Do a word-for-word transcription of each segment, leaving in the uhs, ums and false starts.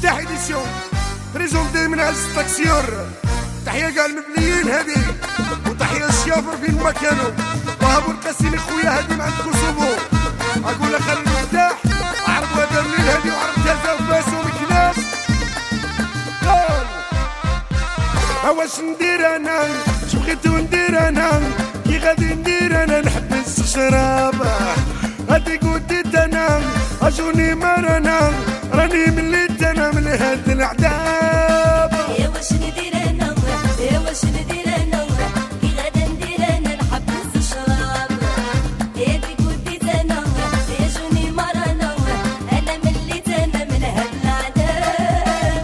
نجاح اديسيون بريزونتي من عز التاكسيور. تحية كاع المبنيين هادي، وتحية الشيافر فين ما كانوا. وهابو القاسمي خويا هادي مع الكوسوفو. اقول لك خلي المفتاح عرضوا هذا الليل هادي وعرض جازا وفاسو ومكناس. قول اواش ندير انا، شو بغيتو ندير انا، كي غادي ندير انا، نحب نسخ شرابه هادي قديت انا، اجوني مرنا راني مليت انا من هاد العذاب. يا واش ندير انا، يا واش ندير انا، كي غادا ندير انا، نحب نسخ شراب هادي قديت انا، اجوني مرنا انا مليت انا من هاد العذاب.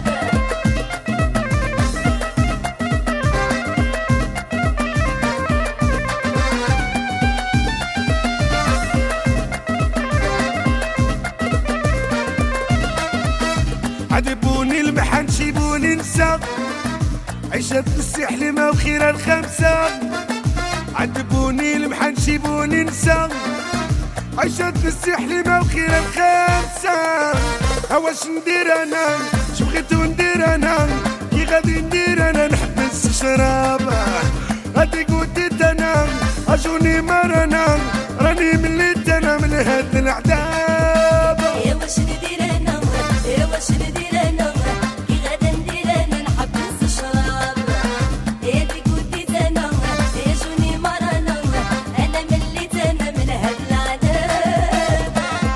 عذبوني المحن شيبوني نسى، عيشة السحل ما وخير الخمسة. عذبوني المحن شيبوني نسى، عيشة السحل ما وخير الخمسة. اواش ندير انا، شو بغيتو ندير انا، كي غادي ندير انا، نحب نسخ شرابه هادي قديت انا، اجوني مرنا راني مليت انا من هاد العذاب. يا واش ندير انا، يا واش ندير انا، كي غادا ندير انا، نحب نسخ شراب هادي قديت انا، اجوني مرنا انا مليت انا من هاد العذاب.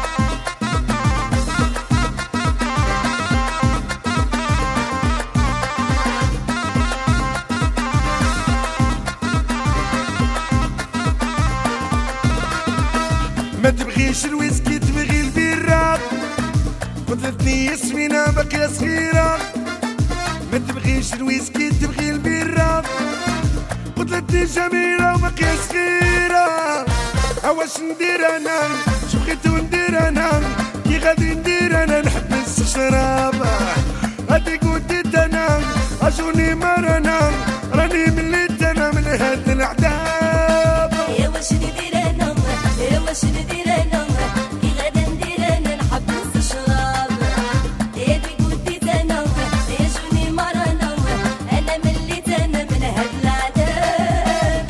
ما تبغيش الويسكي تبغي البيرة، قتلتني ياسمينة باقية صغيرة. ما تبغيش الويسكي تبغي البيرة، قتلتني جميلة وباقية صغيرة. اواش ندير انا، شو بغيتو ندير انا، كي غادي ندير انا، نحب نسخ شرابه هادي قديت انا، اجوني مرنا راني مليت انا من هاد العذاب. يا واش ندير انا، يا واش ندير انا، كي غادا ندير انا، نحب نسخ شراب هادي قديت انا، اجوني مرنا انا مليت انا من هاد العذاب.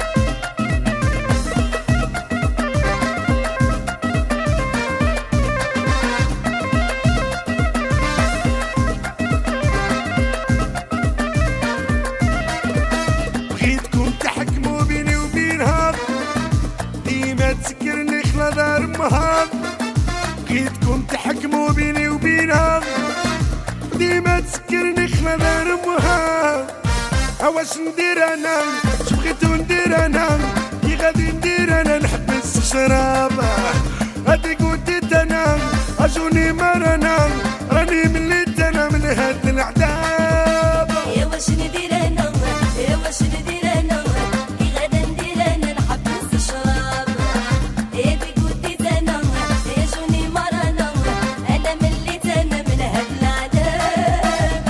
بغيتكم تحكموا بيني وبينها، ديما تسكرني خلا دار امها. بغيتكم تحكموا بيني وبينها، ديما تسكرني خلا دار امها. اواش ندير انا، شو بغيتو ندير انا، كي غادي ندير انا، نحب نسخ شرابه هادي قديت انا، اجوني مرنا راني مليت انا من هاد العذاب. يا واش ندير انا، يا واش ندير انا، كي غادا ندير انا، نحب نسخ شراب هادي قديت انا، اجوني مرنا انا مليت انا من هاد العذاب.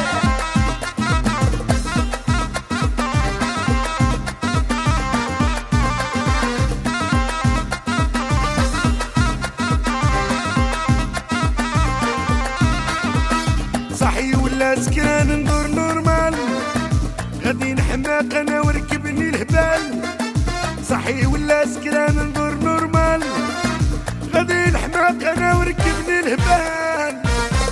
صحي ولا سكران ندور نورمال، غادي نحماق انا وركبني الهبال. صحي ولا سكران ندور نورمال، غادي نحماق انا وركبني الهبال.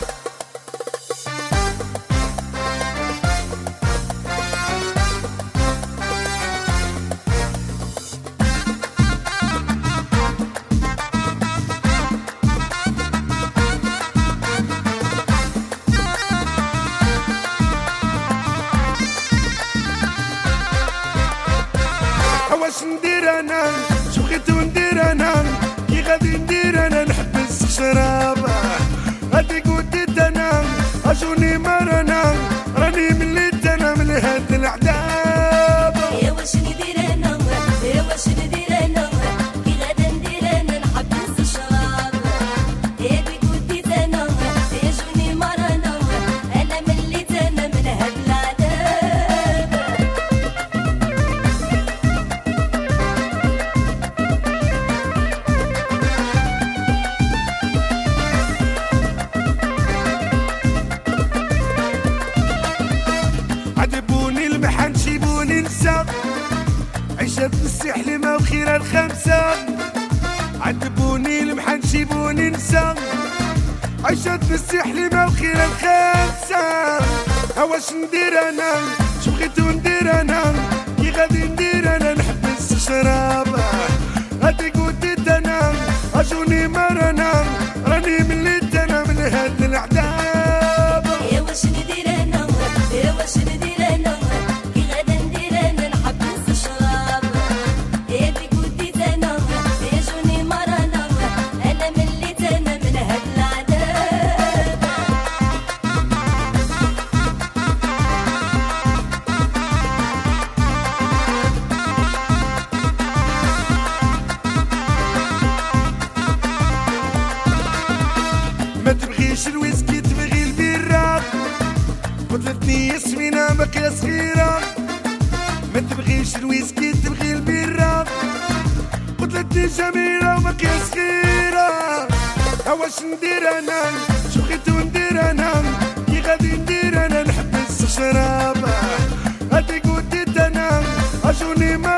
اواش ندير انا، شو بغيتو ندير انا، كي غادي ندير انا، نحب نسخ شرابه عشات بالسحل ما وخير الخمسة عذبوني المحن جيبوني نسى عشات بالسحل ما وخير الخمسة هواش ندير انا شو بغيتو ندير انا كي غادي ندير انا نحبس الشراب هادي قلت انا اجوني مرنا راني مليت انا من هاد العذاب يا واش ندير انا يا واش ندير انا كي غادا ندير انا نحبس الشراب هادي قلت انا يا جوني مرنا انا مليت انا من هاد العذاب ما تبغيش الويسكي تبغي البيرة قتلتني ياسمينة باقية صغيرة ما تبغيش الويسكي تبغي البيرة قتلتني جميلة وباقية صغيرة هواش ندير انا شو بغيتو ندير انا كي غادي ندير انا نحبس الشراب هادي قلت انا اجوني ما